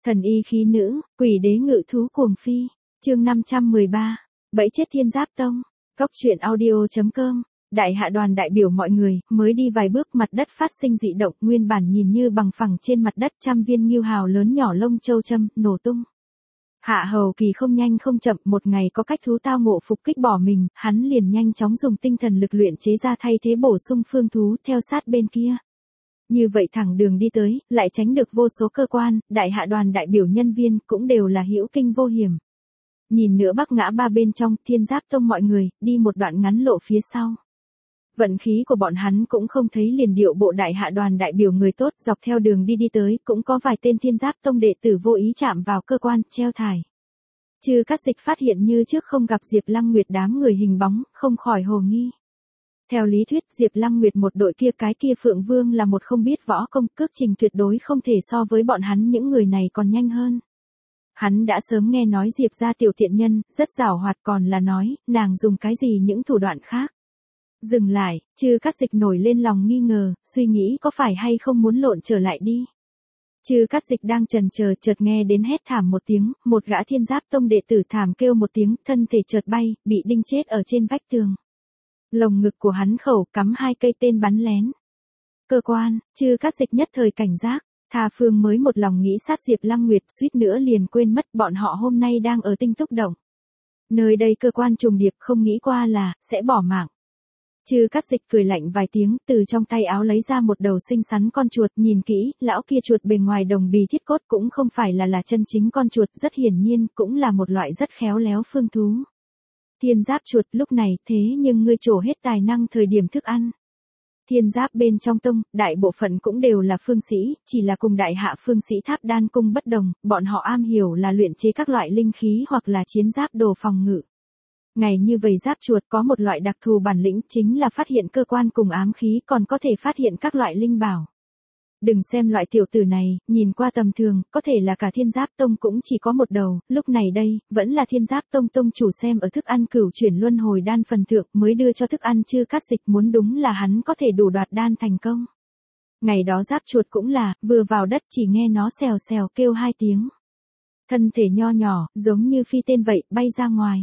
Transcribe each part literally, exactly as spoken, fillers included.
Thần y khí nữ, quỷ đế ngự thú cuồng phi. Chương năm trăm mười ba. Bẫy chết Thiên Giáp Tông. Góc truyện audio chấm com. Đại hạ đoàn đại biểu mọi người, mới đi vài bước mặt đất phát sinh dị động, nguyên bản nhìn như bằng phẳng trên mặt đất trăm viên ngưu hào lớn nhỏ lông châu châm, nổ tung. Hạ Hầu Kỳ không nhanh không chậm, một ngày có cách thú tao ngộ phục kích bỏ mình, hắn liền nhanh chóng dùng tinh thần lực luyện chế ra thay thế bổ sung phương thú theo sát bên kia. Như vậy thẳng đường đi tới, lại tránh được vô số cơ quan, đại hạ đoàn đại biểu nhân viên cũng đều là hữu kinh vô hiểm. Nhìn nữa bắc ngã ba bên trong, Thiên Giáp Tông mọi người, đi một đoạn ngắn lộ phía sau. Vận khí của bọn hắn cũng không thấy liền điệu bộ đại hạ đoàn đại biểu người tốt, dọc theo đường đi đi tới, cũng có vài tên Thiên Giáp Tông đệ tử vô ý chạm vào cơ quan, treo thải. Chư Cát Dịch phát hiện như trước không gặp Diệp Lăng Nguyệt đám người hình bóng, không khỏi hồ nghi. Theo lý thuyết Diệp Lăng Nguyệt một đội kia cái kia Phượng Vương là một không biết võ công, cước trình tuyệt đối không thể so với bọn hắn những người này còn nhanh hơn. Hắn đã sớm nghe nói Diệp gia tiểu tiện nhân, rất giảo hoạt, còn là nói, nàng dùng cái gì những thủ đoạn khác. Dừng lại, Chư Cát Dịch nổi lên lòng nghi ngờ, suy nghĩ có phải hay không muốn lộn trở lại đi. Chư Cát Dịch đang chần chờ, chợt nghe đến hét thảm một tiếng, một gã Thiên Giáp Tông đệ tử thảm kêu một tiếng, thân thể chợt bay, bị đinh chết ở trên vách tường. Lồng ngực của hắn khẩu cắm hai cây tên bắn lén. Cơ quan, Chư Cát Dịch nhất thời cảnh giác, Tha Phương mới một lòng nghĩ sát Diệp Lăng Nguyệt, suýt nữa liền quên mất bọn họ hôm nay đang ở Tinh Túc Động. Nơi đây cơ quan trùng điệp, không nghĩ qua là sẽ bỏ mạng. Chư Cát Dịch cười lạnh vài tiếng, từ trong tay áo lấy ra một đầu xinh xắn con chuột, nhìn kỹ, lão kia chuột bề ngoài đồng bì thiết cốt cũng không phải là là chân chính con chuột, rất hiển nhiên cũng là một loại rất khéo léo phương thú. Thiên Giáp chuột lúc này, thế nhưng ngươi trổ hết tài năng thời điểm thức ăn. Thiên Giáp bên trong tông, đại bộ phận cũng đều là phương sĩ, chỉ là cùng đại hạ phương sĩ Tháp Đan cung bất đồng, bọn họ am hiểu là luyện chế các loại linh khí hoặc là chiến giáp đồ phòng ngự. Ngày như vậy giáp chuột có một loại đặc thù bản lĩnh, chính là phát hiện cơ quan cùng ám khí, còn có thể phát hiện các loại linh bảo. Đừng xem loại tiểu tử này, nhìn qua tầm thường, có thể là cả Thiên Giáp Tông cũng chỉ có một đầu, lúc này đây, vẫn là Thiên Giáp Tông tông chủ xem ở thức ăn cửu chuyển luân hồi đan phần thượng mới đưa cho thức ăn Chư Cát Dịch, muốn đúng là hắn có thể đủ đoạt đan thành công. Ngày đó giáp chuột cũng là, vừa vào đất chỉ nghe nó xèo xèo kêu hai tiếng. Thân thể nho nhỏ, giống như phi tên vậy, bay ra ngoài.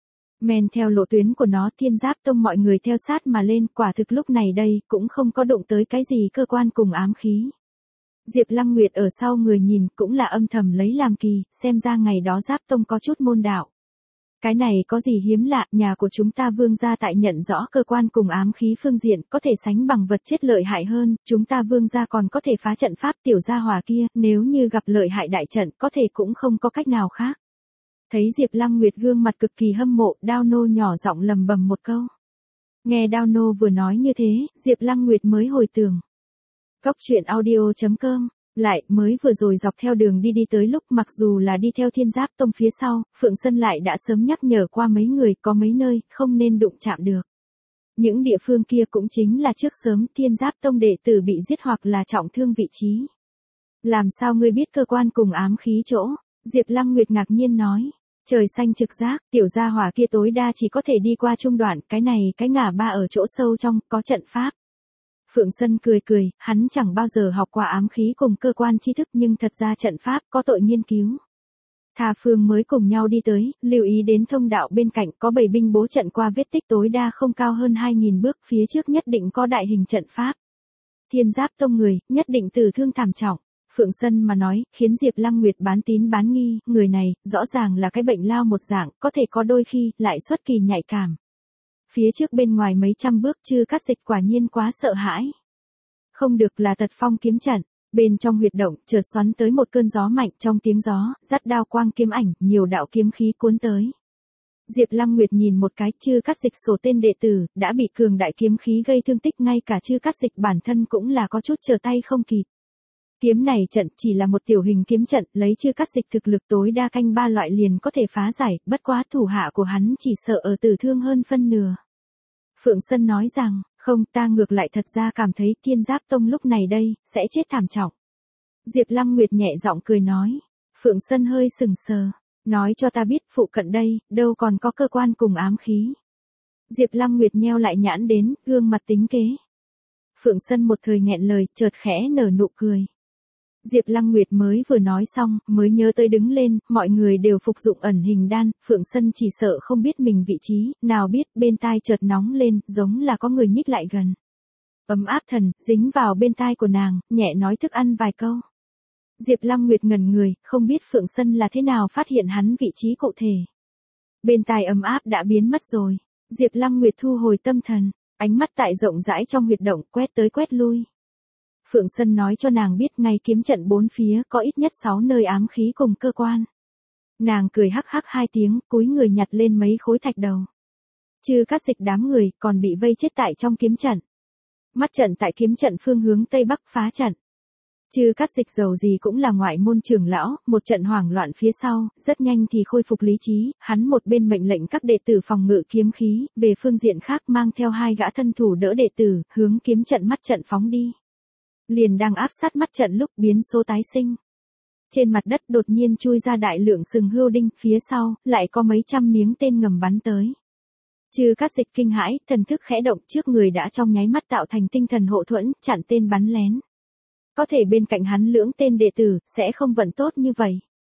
Men theo lộ tuyến của nó, Thiên Giáp Tông mọi người theo sát mà lên, quả thực lúc này đây, cũng không có đụng tới cái gì cơ quan cùng ám khí. Diệp Lăng Nguyệt ở sau người nhìn, cũng là âm thầm lấy làm kỳ, xem ra ngày đó Giáp Tông có chút môn đạo. Cái này có gì hiếm lạ, nhà của chúng ta Vương gia tại nhận rõ cơ quan cùng ám khí phương diện, có thể sánh bằng vật chết lợi hại hơn, chúng ta Vương gia còn có thể phá trận pháp tiểu gia hỏa kia, nếu như gặp lợi hại đại trận, có thể cũng không có cách nào khác. Thấy Diệp Lăng Nguyệt gương mặt cực kỳ hâm mộ, Đao Nô nhỏ giọng lầm bầm một câu. Nghe Đao Nô vừa nói như thế, Diệp Lăng Nguyệt mới hồi tưởng. Góc truyện audio chấm com. Lại, mới vừa rồi dọc theo đường đi đi tới lúc mặc dù là đi theo Thiên Giáp Tông phía sau, Phượng Sân lại đã sớm nhắc nhở qua mấy người, có mấy nơi, không nên đụng chạm được. Những địa phương kia cũng chính là trước sớm Thiên Giáp Tông đệ tử bị giết hoặc là trọng thương vị trí. Làm sao ngươi biết cơ quan cùng ám khí chỗ? Diệp Lăng Nguyệt ngạc nhiên nói. Trời xanh trực giác, tiểu gia hỏa kia tối đa chỉ có thể đi qua trung đoạn, cái này cái ngả ba ở chỗ sâu trong, có trận pháp. Phượng Sân cười cười, hắn chẳng bao giờ học qua ám khí cùng cơ quan tri thức, nhưng thật ra trận pháp có tội nghiên cứu. Tha Phương mới cùng nhau đi tới, lưu ý đến thông đạo bên cạnh có bảy binh bố trận qua vết tích tối đa không cao hơn hai nghìn bước, phía trước nhất định có đại hình trận pháp. Thiên Giáp Tông người, nhất định tử thương thảm trọng. Phượng Sân mà nói, khiến Diệp Lăng Nguyệt bán tín bán nghi, người này, rõ ràng là cái bệnh lao một dạng, có thể có đôi khi, lại xuất kỳ nhạy cảm. Phía trước bên ngoài mấy trăm bước Chư Cát Dịch quả nhiên quá sợ hãi. Không được là Tật Phong kiếm trận, bên trong huyệt động, chợt xoắn tới một cơn gió mạnh, trong tiếng gió, dắt đao quang kiếm ảnh, nhiều đạo kiếm khí cuốn tới. Diệp Lăng Nguyệt nhìn một cái, Chư Cát Dịch sổ tên đệ tử, đã bị cường đại kiếm khí gây thương tích, ngay cả Chư Cát Dịch bản thân cũng là có chút trở tay không kịp. Kiếm này trận chỉ là một tiểu hình kiếm trận, lấy Chư Cát Dịch thực lực tối đa canh ba loại liền có thể phá giải, bất quá thủ hạ của hắn chỉ sợ ở tử thương hơn phân nửa. Phượng Sân nói rằng, không, ta ngược lại thật ra cảm thấy Thiên Giáp Tông lúc này đây, sẽ chết thảm trọng. Diệp Lăng Nguyệt nhẹ giọng cười nói. Phượng Sân hơi sừng sờ, nói cho ta biết phụ cận đây, đâu còn có cơ quan cùng ám khí. Diệp Lăng Nguyệt nheo lại nhãn đến, gương mặt tính kế. Phượng Sân một thời nghẹn lời, chợt khẽ nở nụ cười. Diệp Lăng Nguyệt mới vừa nói xong, mới nhớ tới đứng lên, mọi người đều phục dụng ẩn hình đan, Phượng Sân chỉ sợ không biết mình vị trí, nào biết bên tai chợt nóng lên, giống là có người nhích lại gần. Ấm áp thần, dính vào bên tai của nàng, nhẹ nói thức ăn vài câu. Diệp Lăng Nguyệt ngẩn người, không biết Phượng Sân là thế nào phát hiện hắn vị trí cụ thể. Bên tai ấm áp đã biến mất rồi. Diệp Lăng Nguyệt thu hồi tâm thần, ánh mắt tại rộng rãi trong huyệt động quét tới quét lui. Phượng Sân nói cho nàng biết ngay kiếm trận bốn phía có ít nhất sáu nơi ám khí cùng cơ quan. Nàng cười hắc hắc hai tiếng, cúi người nhặt lên mấy khối thạch đầu. Chư Cát Dịch đám người còn bị vây chết tại trong kiếm trận. Mắt trận tại kiếm trận phương hướng tây bắc phá trận. Chư Cát Dịch dầu gì cũng là ngoại môn trưởng lão, một trận hoảng loạn phía sau, rất nhanh thì khôi phục lý trí, hắn một bên mệnh lệnh các đệ tử phòng ngự kiếm khí, về phương diện khác mang theo hai gã thân thủ đỡ đệ tử, hướng kiếm trận mắt trận phóng đi. Liền đang áp sát mắt trận lúc biến số tái sinh. Trên mặt đất đột nhiên chui ra đại lượng sừng hươu đinh, phía sau, lại có mấy trăm miếng tên ngầm bắn tới. Chư Cát Dịch kinh hãi, thần thức khẽ động trước người đã trong nháy mắt tạo thành tinh thần hộ thuẫn, chặn tên bắn lén. Có thể bên cạnh hắn lưỡng tên đệ tử, sẽ không vận tốt như vậy.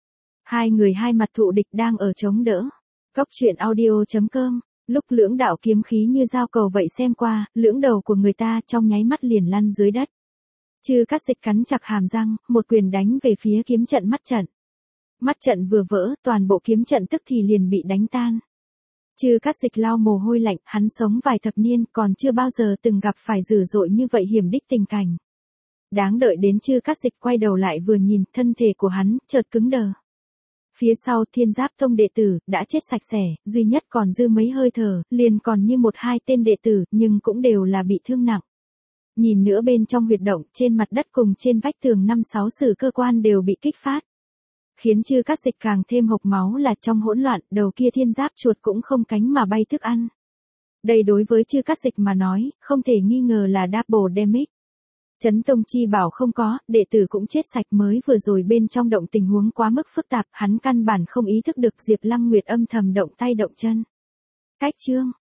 Hai người hai mặt thụ địch đang ở chống đỡ. Góc truyện audio chấm com, lúc lưỡng đạo kiếm khí như dao cầu vậy xem qua, lưỡng đầu của người ta trong nháy mắt liền lăn dưới đất. Chư Cát Dịch cắn chặt hàm răng, một quyền đánh về phía kiếm trận mắt trận. Mắt trận vừa vỡ, toàn bộ kiếm trận tức thì liền bị đánh tan. Chư Cát Dịch lau mồ hôi lạnh, hắn sống vài thập niên, còn chưa bao giờ từng gặp phải dữ dội như vậy hiểm đích tình cảnh. Đáng đợi đến Chư Cát Dịch quay đầu lại vừa nhìn, thân thể của hắn chợt cứng đờ. Phía sau Thiên Giáp Tông đệ tử đã chết sạch sẽ, duy nhất còn dư mấy hơi thở, liền còn như một hai tên đệ tử, nhưng cũng đều là bị thương nặng. Nhìn nữa bên trong huyệt động, trên mặt đất cùng trên vách tường năm sáu sử cơ quan đều bị kích phát. Khiến Chư Cát Dịch càng thêm hộc máu là trong hỗn loạn, đầu kia thiên giáp chuột cũng không cánh mà bay thức ăn. Đây đối với Chư Cát Dịch mà nói, không thể nghi ngờ là double damage. Chấn Tông chi bảo không có, đệ tử cũng chết sạch, mới vừa rồi bên trong động tình huống quá mức phức tạp, hắn căn bản không ý thức được Diệp Lăng Nguyệt âm thầm động tay động chân. Cách chương